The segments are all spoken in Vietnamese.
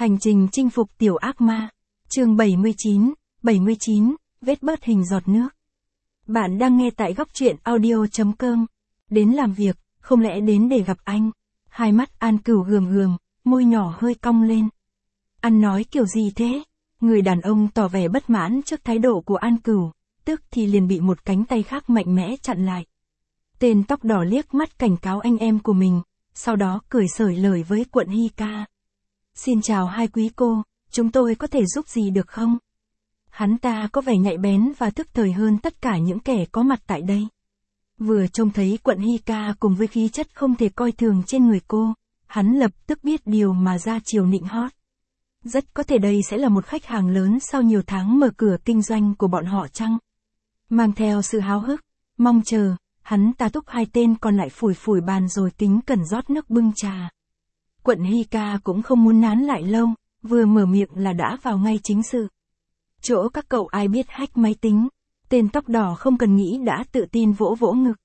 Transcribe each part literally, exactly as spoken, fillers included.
Hành trình chinh phục tiểu ác ma. Chương bảy mươi chín, bảy mươi chín, vết bớt hình giọt nước. Bạn đang nghe tại góc truyện audio chấm com. Đến làm việc, không lẽ đến để gặp anh? Hai mắt An Cửu gườm gườm, môi nhỏ hơi cong lên. Anh nói kiểu gì thế? Người đàn ông tỏ vẻ bất mãn trước thái độ của An Cửu, tức thì liền bị một cánh tay khác mạnh mẽ chặn lại. Tên tóc đỏ liếc mắt cảnh cáo anh em của mình, sau đó cười xởi lời với Quận Hy Ca. Xin chào hai quý cô, chúng tôi có thể giúp gì được không? Hắn ta có vẻ nhạy bén và thức thời hơn tất cả những kẻ có mặt tại đây. Vừa trông thấy Quận Hy Ca cùng với khí chất không thể coi thường trên người cô, hắn lập tức biết điều mà ra chiều nịnh hót. Rất có thể đây sẽ là một khách hàng lớn sau nhiều tháng mở cửa kinh doanh của bọn họ chăng? Mang theo sự háo hức, mong chờ, hắn ta thúc hai tên còn lại phủi phủi bàn rồi kính cẩn rót nước bưng trà. Quận Hy Ca cũng không muốn nán lại lâu, vừa mở miệng là đã vào ngay chính sự. Chỗ các cậu ai biết hack máy tính, tên tóc đỏ không cần nghĩ đã tự tin vỗ vỗ ngực.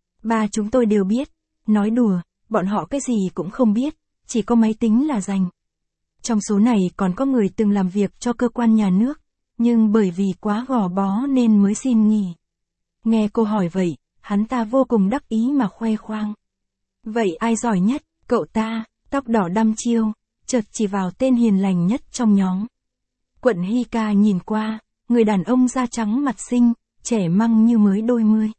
Ba chúng tôi đều biết, nói đùa, bọn họ cái gì cũng không biết, chỉ có máy tính là rành. Trong số này còn có người từng làm việc cho cơ quan nhà nước, nhưng bởi vì quá gò bó nên mới xin nghỉ. Nghe cô hỏi vậy, hắn ta vô cùng đắc ý mà khoe khoang. Vậy ai giỏi nhất, cậu ta? Tóc đỏ đăm chiêu, chợt chỉ vào tên hiền lành nhất trong nhóm. Quận Hy Ca nhìn qua, người đàn ông da trắng mặt xinh, trẻ măng như mới đôi mươi.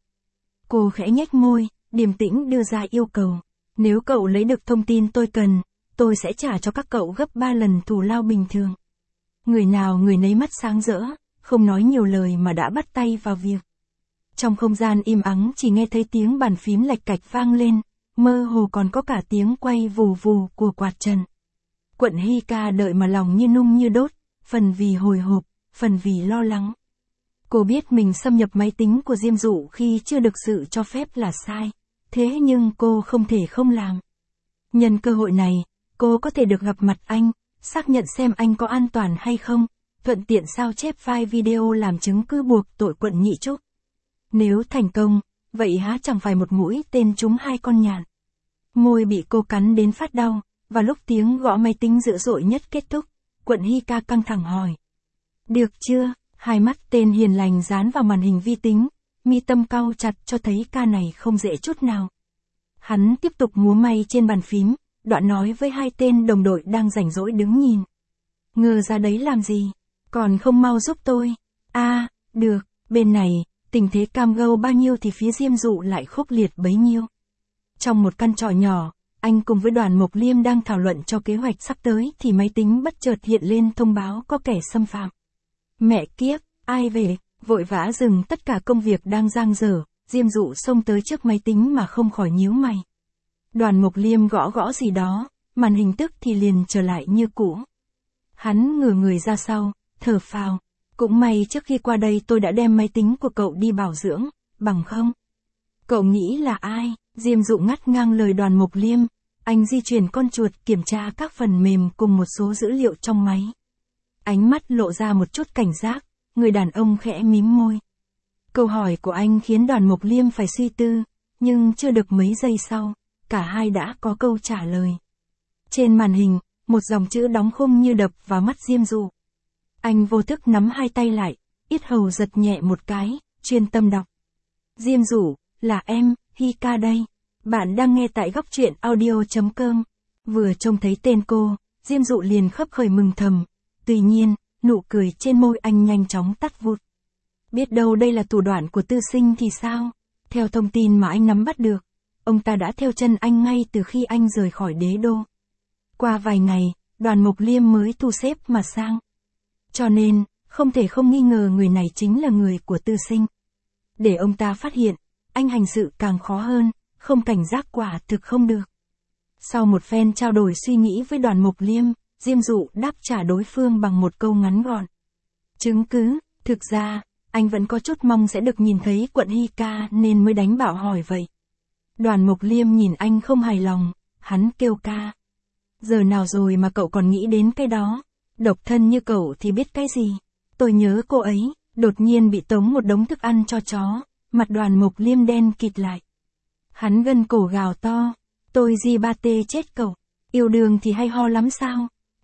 Cô khẽ nhếch môi, điềm tĩnh đưa ra yêu cầu. Nếu cậu lấy được thông tin tôi cần, tôi sẽ trả cho các cậu gấp ba lần thù lao bình thường. Người nào người nấy mắt sáng rỡ, không nói nhiều lời mà đã bắt tay vào việc. Trong không gian im ắng chỉ nghe thấy tiếng bàn phím lạch cạch vang lên. Mơ hồ còn có cả tiếng quay vù vù của quạt trần. Quận Hy Ca đợi mà lòng như nung như đốt, phần vì hồi hộp, phần vì lo lắng. Cô biết mình xâm nhập máy tính của Diêm Dụ khi chưa được sự cho phép là sai, thế nhưng cô không thể không làm. Nhân cơ hội này, cô có thể được gặp mặt anh, xác nhận xem anh có an toàn hay không, thuận tiện sao chép file video làm chứng cứ buộc tội Quận Nhị Trúc. Nếu thành công, vậy há chẳng phải một mũi tên trúng hai con nhạn. Môi bị cô cắn đến phát đau, và lúc tiếng gõ máy tính dữ dội nhất kết thúc, Quận Hy Ca căng thẳng hỏi. Được chưa? Hai mắt tên hiền lành dán vào màn hình vi tính, mi tâm cau chặt cho thấy ca này không dễ chút nào. Hắn tiếp tục múa may trên bàn phím, đoạn nói với hai tên đồng đội đang rảnh rỗi đứng nhìn. Ngờ ra đấy làm gì? Còn không mau giúp tôi? A, à, được, bên này. Tình thế cam go bao nhiêu thì phía Diêm Dụ lại khốc liệt bấy nhiêu. Trong một căn trọ nhỏ, anh cùng với Đoàn Mộc Liêm đang thảo luận cho kế hoạch sắp tới thì máy tính bất chợt hiện lên thông báo có kẻ xâm phạm. Mẹ kiếp, ai về, vội vã dừng tất cả công việc đang dang dở, Diêm Dụ xông tới trước máy tính mà không khỏi nhíu mày. Đoàn Mộc Liêm gõ gõ gì đó, màn hình tức thì liền trở lại như cũ. Hắn ngửa người ra sau, thở phào. Cũng may trước khi qua đây tôi đã đem máy tính của cậu đi bảo dưỡng, bằng không? Cậu nghĩ là ai? Diêm Dụ ngắt ngang lời Đoàn Mộc Liêm, anh di chuyển con chuột kiểm tra các phần mềm cùng một số dữ liệu trong máy. Ánh mắt lộ ra một chút cảnh giác, người đàn ông khẽ mím môi. Câu hỏi của anh khiến Đoàn Mộc Liêm phải suy tư, nhưng chưa được mấy giây sau, cả hai đã có câu trả lời. Trên màn hình, một dòng chữ đóng khung như đập vào mắt Diêm Dụ. Anh vô thức nắm hai tay lại, yết hầu giật nhẹ một cái, chuyên tâm đọc. Diêm Dụ, là em, Hy Ca đây. Bạn đang nghe tại góc truyện audio chấm com. Vừa trông thấy tên cô, Diêm Dụ liền khấp khởi mừng thầm. Tuy nhiên, nụ cười trên môi anh nhanh chóng tắt vụt. Biết đâu đây là thủ đoạn của Tư Sinh thì sao? Theo thông tin mà anh nắm bắt được, ông ta đã theo chân anh ngay từ khi anh rời khỏi đế đô. Qua vài ngày, Đoàn Mộc Liêm mới thu xếp mà sang. Cho nên, không thể không nghi ngờ người này chính là người của Tư Sinh. Để ông ta phát hiện, anh hành sự càng khó hơn, không cảnh giác quả thực không được. Sau một phen trao đổi suy nghĩ với Đoàn Mộc Liêm, Diêm Dụ đáp trả đối phương bằng một câu ngắn gọn. Chứng cứ, thực ra, anh vẫn có chút mong sẽ được nhìn thấy Quận Hy Ca nên mới đánh bảo hỏi vậy. Đoàn Mộc Liêm nhìn anh không hài lòng, hắn kêu ca. Giờ nào rồi mà cậu còn nghĩ đến cái đó? Độc thân như cậu thì biết cái gì? Tôi nhớ cô ấy, đột nhiên bị tống một đống thức ăn cho chó, mặt Đoàn Mộc Liêm đen kịt lại. Hắn gân cổ gào to, tôi di ba tê chết cậu, yêu đương thì hay ho lắm sao?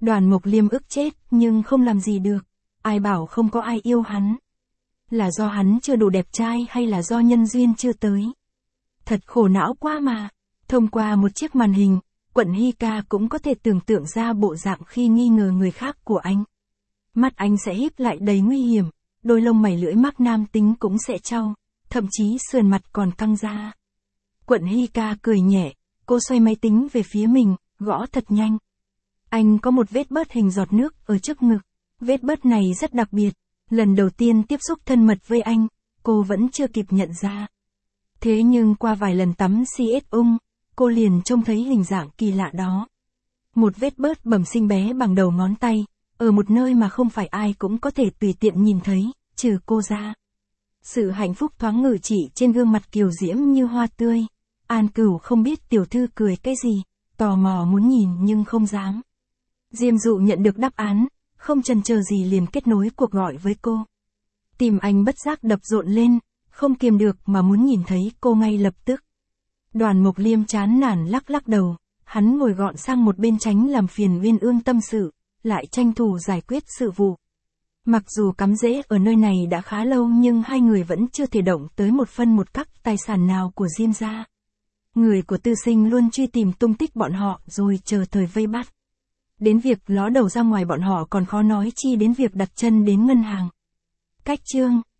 Đoàn Mục Liêm ức chết, nhưng không làm gì được. Ai bảo không có ai yêu hắn? Là do hắn chưa đủ đẹp trai hay là do nhân duyên chưa tới? Thật khổ não quá mà. Thông qua một chiếc màn hình, Quận Hy Ca cũng có thể tưởng tượng ra bộ dạng khi nghi ngờ người khác của anh. Mắt anh sẽ híp lại đầy nguy hiểm, đôi lông mày lưỡi mắc nam tính cũng sẽ trao, thậm chí sườn mặt còn căng ra. Quận Hy Ca cười nhẹ, cô xoay máy tính về phía mình, gõ thật nhanh. Anh có một vết bớt hình giọt nước ở trước ngực. Vết bớt này rất đặc biệt. Lần đầu tiên tiếp xúc thân mật với anh, cô vẫn chưa kịp nhận ra. Thế nhưng qua vài lần tắm xê ét ung, cô liền trông thấy hình dạng kỳ lạ đó. Một vết bớt bẩm sinh bé bằng đầu ngón tay, ở một nơi mà không phải ai cũng có thể tùy tiện nhìn thấy, trừ cô ra. Sự hạnh phúc thoáng ngự trị trên gương mặt kiều diễm như hoa tươi. An Cửu không biết tiểu thư cười cái gì, tò mò muốn nhìn nhưng không dám. Diêm Dụ nhận được đáp án, không chần chờ gì liền kết nối cuộc gọi với cô. Tim anh bất giác đập rộn lên, không kiềm được mà muốn nhìn thấy cô ngay lập tức. Đoàn Mục Liêm chán nản lắc lắc đầu, hắn ngồi gọn sang một bên tránh làm phiền Uyên Ương tâm sự, lại tranh thủ giải quyết sự vụ. Mặc dù cắm rễ ở nơi này đã khá lâu nhưng hai người vẫn chưa thể động tới một phân một cắc tài sản nào của Diêm gia. Người của Tư Sinh luôn truy tìm tung tích bọn họ rồi chờ thời vây bắt. Đến việc ló đầu ra ngoài bọn họ còn khó nói chi đến việc đặt chân đến ngân hàng. Cách chương